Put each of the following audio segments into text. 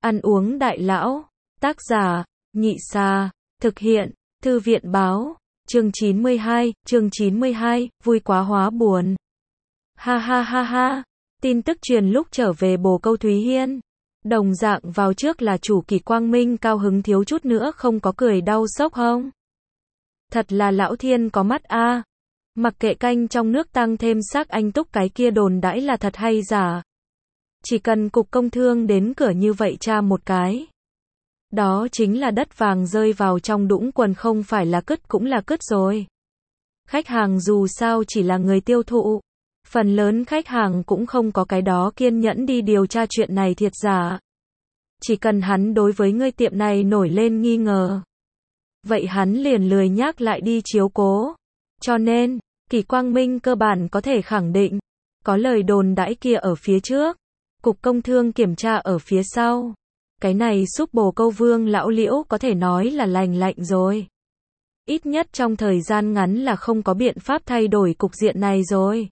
Ăn uống đại lão. Tác giả, Nhị Xa. Thực hiện, Thư viện Báo. Chương 92, vui quá hóa buồn. Ha ha ha ha. Tin tức truyền lúc trở về bồ câu Thúy Hiên. Đồng dạng vào trước là chủ Kỳ Quang Minh cao hứng thiếu chút nữa không có cười đau sốc hông. Thật là lão thiên có mắt a. Mặc kệ canh trong nước tăng thêm xác anh túc cái kia đồn đãi là thật hay giả. Chỉ cần cục công thương đến cửa như vậy tra một cái. Đó chính là đất vàng rơi vào trong đũng quần, không phải là cứt cũng là cứt rồi. Khách hàng dù sao chỉ là người tiêu thụ. Phần lớn khách hàng cũng không có cái đó kiên nhẫn đi điều tra chuyện này thiệt giả. Chỉ cần hắn đối với ngươi tiệm này nổi lên nghi ngờ. Vậy hắn liền lười nhác lại đi chiếu cố. Cho nên, Kỳ Quang Minh cơ bản có thể khẳng định. Có lời đồn đãi kia ở phía trước. Cục công thương kiểm tra ở phía sau. Cái này giúp bồ câu Vương lão Liễu có thể nói là lành lạnh rồi. Ít nhất trong thời gian ngắn là không có biện pháp thay đổi cục diện này rồi.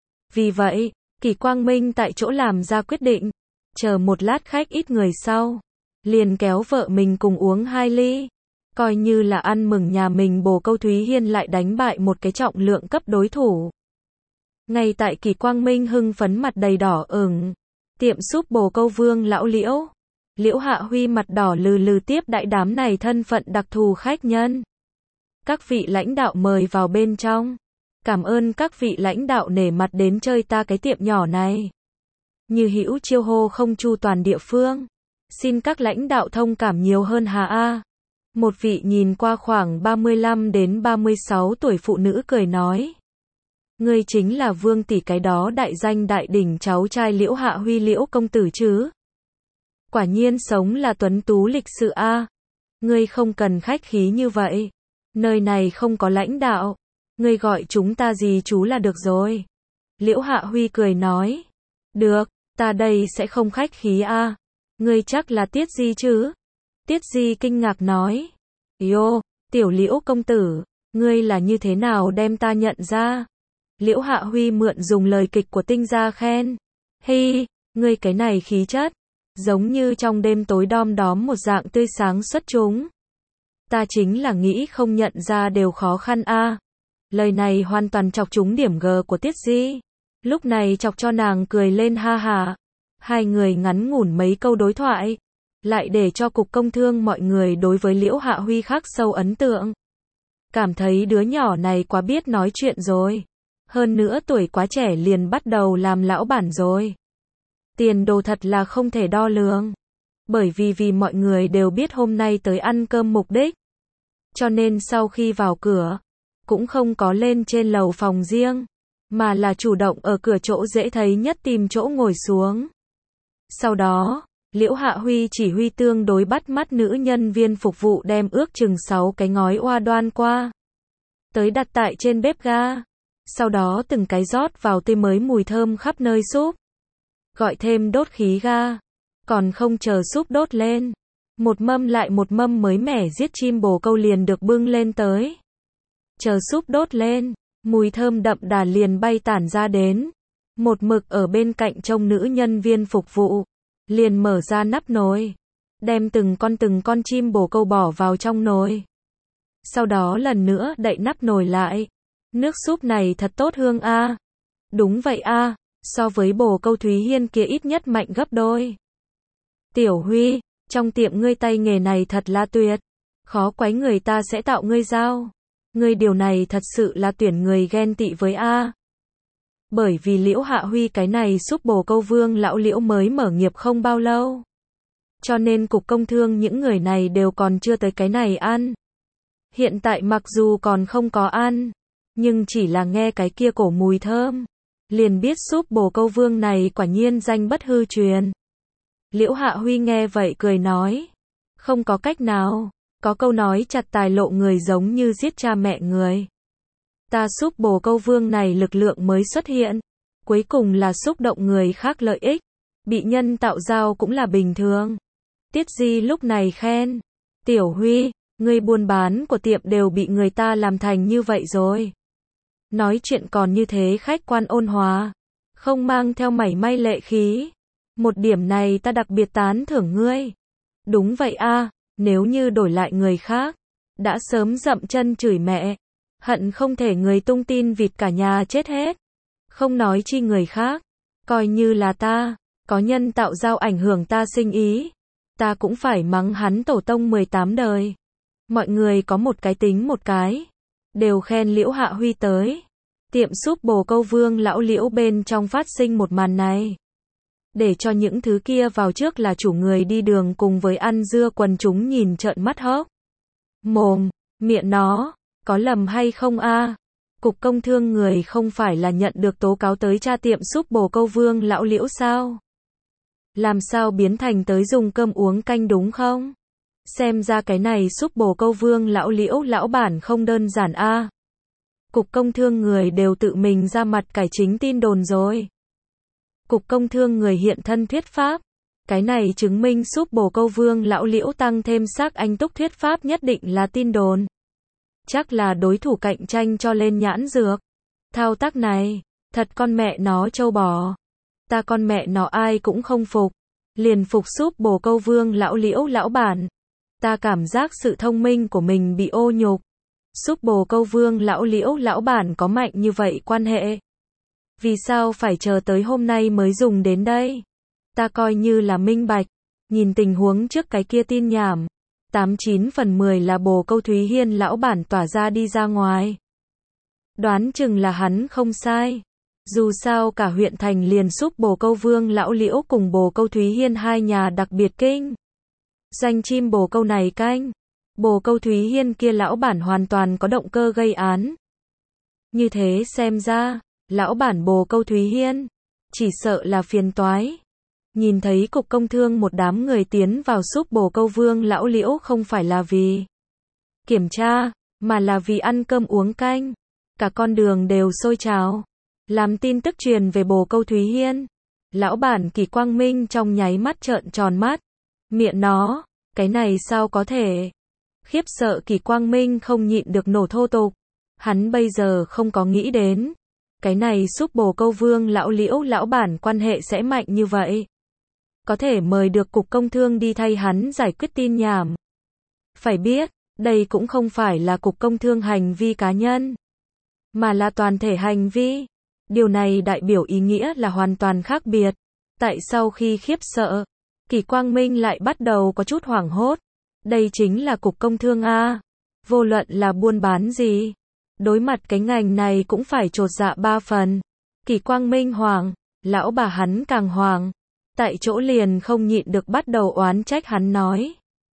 Vì vậy, Kỳ Quang Minh tại chỗ làm ra quyết định. Chờ một lát khách ít người sau. Liền kéo vợ mình cùng uống 2 ly. Coi như là ăn mừng nhà mình bồ câu Thúy Hiên lại đánh bại một cái trọng lượng cấp đối thủ. Ngay tại Kỳ Quang Minh hưng phấn mặt đầy đỏ ửng. Tiệm súp bồ câu Vương lão Liễu. Liễu Hạ Huy mặt đỏ lừ lừ tiếp đại đám này thân phận đặc thù khách nhân. Các vị lãnh đạo mời vào bên trong. Cảm ơn các vị lãnh đạo nể mặt đến chơi ta cái tiệm nhỏ này. Như hữu chiêu hô không chu toàn địa phương. Xin các lãnh đạo thông cảm nhiều hơn hà a. Một vị nhìn qua khoảng 35 đến 36 tuổi phụ nữ cười nói. Ngươi chính là Vương tỷ cái đó đại danh đại đỉnh cháu trai Liễu Hạ Huy Liễu công tử chứ? Quả nhiên sống là tuấn tú lịch sự a. Ngươi không cần khách khí như vậy. Nơi này không có lãnh đạo. Ngươi gọi chúng ta gì chú là được rồi. Liễu Hạ Huy cười nói. Được, ta đây sẽ không khách khí a. Ngươi chắc là Tiết Di chứ? Tiết Di kinh ngạc nói. Yo, tiểu Liễu công tử, ngươi là như thế nào đem ta nhận ra? Liễu Hạ Huy mượn dùng lời kịch của Tinh Gia khen. Hi, ngươi cái này khí chất. Giống như trong đêm tối đom đóm một dạng tươi sáng xuất chúng. Ta chính là nghĩ không nhận ra đều khó khăn a. Lời này hoàn toàn chọc trúng điểm G của Tiết Di. Lúc này chọc cho nàng cười lên ha ha. Hai người ngắn ngủn mấy câu đối thoại. Lại để cho cục công thương mọi người đối với Liễu Hạ Huy khắc sâu ấn tượng. Cảm thấy đứa nhỏ này quá biết nói chuyện rồi. Hơn nữa tuổi quá trẻ liền bắt đầu làm lão bản rồi. Tiền đồ thật là không thể đo lường. Bởi vì mọi người đều biết hôm nay tới ăn cơm mục đích. Cho nên sau khi vào cửa, cũng không có lên trên lầu phòng riêng, mà là chủ động ở cửa chỗ dễ thấy nhất tìm chỗ ngồi xuống. Sau đó, Liễu Hạ Huy chỉ huy tương đối bắt mắt nữ nhân viên phục vụ đem ước chừng 6 cái ngói oa đoan qua. Tới đặt tại trên bếp ga. Sau đó từng cái rót vào tươi mới mùi thơm khắp nơi súp. Gọi thêm đốt khí ga. Còn không chờ súp đốt lên. Một mâm lại một mâm mới mẻ giết chim bồ câu liền được bưng lên tới. Chờ súp đốt lên. Mùi thơm đậm đà liền bay tản ra đến. Một mực ở bên cạnh trông nữ nhân viên phục vụ. Liền mở ra nắp nồi. Đem từng con chim bồ câu bỏ vào trong nồi. Sau đó lần nữa đậy nắp nồi lại. Nước súp này thật tốt hương a. Đúng vậy a, so với bồ câu Thúy Hiên kia ít nhất mạnh gấp đôi. Tiểu Huy, trong tiệm ngươi tay nghề này thật là tuyệt. Khó quái người ta sẽ tạo ngươi giao. Ngươi điều này thật sự là tuyển người ghen tị với a. Bởi vì Liễu Hạ Huy cái này giúp bồ câu Vương lão Liễu mới mở nghiệp không bao lâu. Cho nên cục công thương những người này đều còn chưa tới cái này ăn. Hiện tại mặc dù còn không có ăn, nhưng chỉ là nghe cái kia cổ mùi thơm, liền biết súp bồ câu Vương này quả nhiên danh bất hư truyền. Liễu Hạ Huy nghe vậy cười nói, không có cách nào, có câu nói chặt tài lộ người giống như giết cha mẹ người. Ta súp bồ câu Vương này lực lượng mới xuất hiện, cuối cùng là xúc động người khác lợi ích, bị nhân tạo giao cũng là bình thường. Tiết Di lúc này khen, Tiểu Huy, ngươi buôn bán của tiệm đều bị người ta làm thành như vậy rồi. Nói chuyện còn như thế khách quan ôn hòa, không mang theo mảy may lệ khí. Một điểm này ta đặc biệt tán thưởng ngươi. Đúng vậy a, nếu như đổi lại người khác, đã sớm dậm chân chửi mẹ, hận không thể người tung tin vịt cả nhà chết hết. Không nói chi người khác, coi như là ta, có nhân tạo giao ảnh hưởng ta sinh ý, ta cũng phải mắng hắn tổ tông 18 đời. Mọi người có một cái tính một cái, đều khen Liễu Hạ Huy tới. Tiệm súp bồ câu Vương lão Liễu bên trong phát sinh một màn này. Để cho những thứ kia vào trước là chủ người đi đường cùng với ăn dưa quần chúng nhìn trợn mắt hốc mồm, miệng nó, có lầm hay không a? Cục Công Thương người không phải là nhận được tố cáo tới tra tiệm súp bồ câu Vương lão Liễu sao? Làm sao biến thành tới dùng cơm uống canh đúng không? Xem ra cái này súp bồ câu Vương lão Liễu lão bản không đơn giản a. Cục Công Thương người đều tự mình ra mặt cải chính tin đồn rồi. Cục Công Thương người hiện thân thuyết pháp. Cái này chứng minh súp bồ câu Vương lão Liễu tăng thêm xác anh túc thuyết pháp nhất định là tin đồn. Chắc là đối thủ cạnh tranh cho lên nhãn dược. Thao tác này, thật con mẹ nó trâu bò. Ta con mẹ nó ai cũng không phục. Liền phục súp bồ câu Vương lão Liễu lão bản. Ta cảm giác sự thông minh của mình bị ô nhục. Súp bồ câu Vương lão Liễu lão bản có mạnh như vậy quan hệ. Vì sao phải chờ tới hôm nay mới dùng đến đây? Ta coi như là minh bạch. Nhìn tình huống trước cái kia tin nhảm. 89 phần 10 là bồ câu Thúy Hiên lão bản tỏa ra đi ra ngoài. Đoán chừng là hắn không sai. Dù sao cả huyện thành liền súp bồ câu Vương lão Liễu cùng bồ câu Thúy Hiên hai nhà đặc biệt kinh. Danh chim bồ câu này canh. Bồ câu Thúy Hiên kia lão bản hoàn toàn có động cơ gây án. Như thế xem ra, lão bản bồ câu Thúy Hiên, chỉ sợ là phiền toái. Nhìn thấy Cục Công Thương một đám người tiến vào súp bồ câu Vương lão Liễu không phải là vì kiểm tra, mà là vì ăn cơm uống canh. Cả con đường đều sôi trào. Làm tin tức truyền về bồ câu Thúy Hiên. Lão bản Kỳ Quang Minh trong nháy mắt trợn tròn mắt. Miệng nó, cái này sao có thể? Khiếp sợ Kỳ Quang Minh không nhịn được nổ thô tục. Hắn bây giờ không có nghĩ đến. Cái này súp bồ câu Vương lão Liễu lão bản quan hệ sẽ mạnh như vậy. Có thể mời được Cục Công Thương đi thay hắn giải quyết tin nhảm. Phải biết, đây cũng không phải là Cục Công Thương hành vi cá nhân, mà là toàn thể hành vi. Điều này đại biểu ý nghĩa là hoàn toàn khác biệt. Tại sau khi khiếp sợ, Kỳ Quang Minh lại bắt đầu có chút hoảng hốt. Đây chính là Cục Công Thương a. Vô luận là buôn bán gì, đối mặt cái ngành này cũng phải chột dạ ba phần. Kỳ Quang Minh hoảng, lão bà hắn càng hoảng. Tại chỗ liền không nhịn được bắt đầu oán trách hắn nói.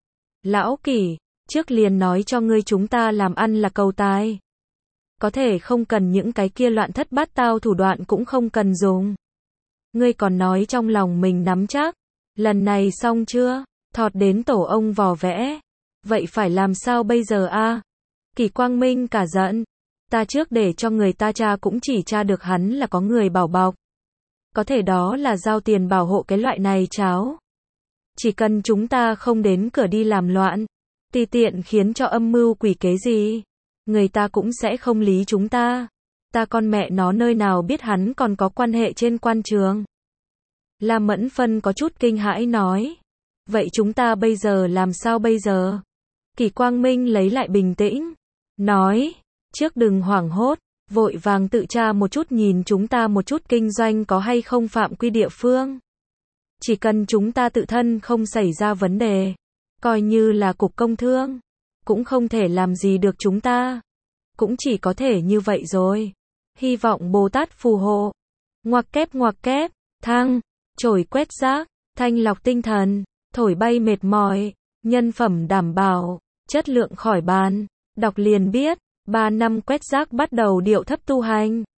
Lão Kỳ, trước liền nói cho ngươi chúng ta làm ăn là cầu tài. Có thể không cần những cái kia loạn thất bát tao thủ đoạn cũng không cần dùng. Ngươi còn nói trong lòng mình nắm chắc. Lần này xong chưa? Thọt đến tổ ông vò vẽ. Vậy phải làm sao bây giờ a? Kỳ Quang Minh cả giận. Ta trước để cho người ta tra cũng chỉ tra được hắn là có người bảo bọc. Có thể đó là giao tiền bảo hộ cái loại này cháu. Chỉ cần chúng ta không đến cửa đi làm loạn, tùy tiện khiến cho âm mưu quỷ kế gì, người ta cũng sẽ không lý chúng ta. Ta con mẹ nó nơi nào biết hắn còn có quan hệ trên quan trường. Lam Mẫn Phân có chút kinh hãi nói. Vậy chúng ta bây giờ làm sao bây giờ? Kỳ Quang Minh lấy lại bình tĩnh. Nói, trước đừng hoảng hốt, vội vàng tự tra một chút nhìn chúng ta một chút kinh doanh có hay không phạm quy địa phương. Chỉ cần chúng ta tự thân không xảy ra vấn đề, coi như là Cục Công Thương, cũng không thể làm gì được chúng ta. Cũng chỉ có thể như vậy rồi. Hy vọng Bồ Tát phù hộ. Ngoặc kép, thang, chổi quét rác, thanh lọc tinh thần, thổi bay mệt mỏi, nhân phẩm đảm bảo, chất lượng khỏi bàn. Đọc liền biết, 3 năm quét rác bắt đầu điệu thấp tu hành.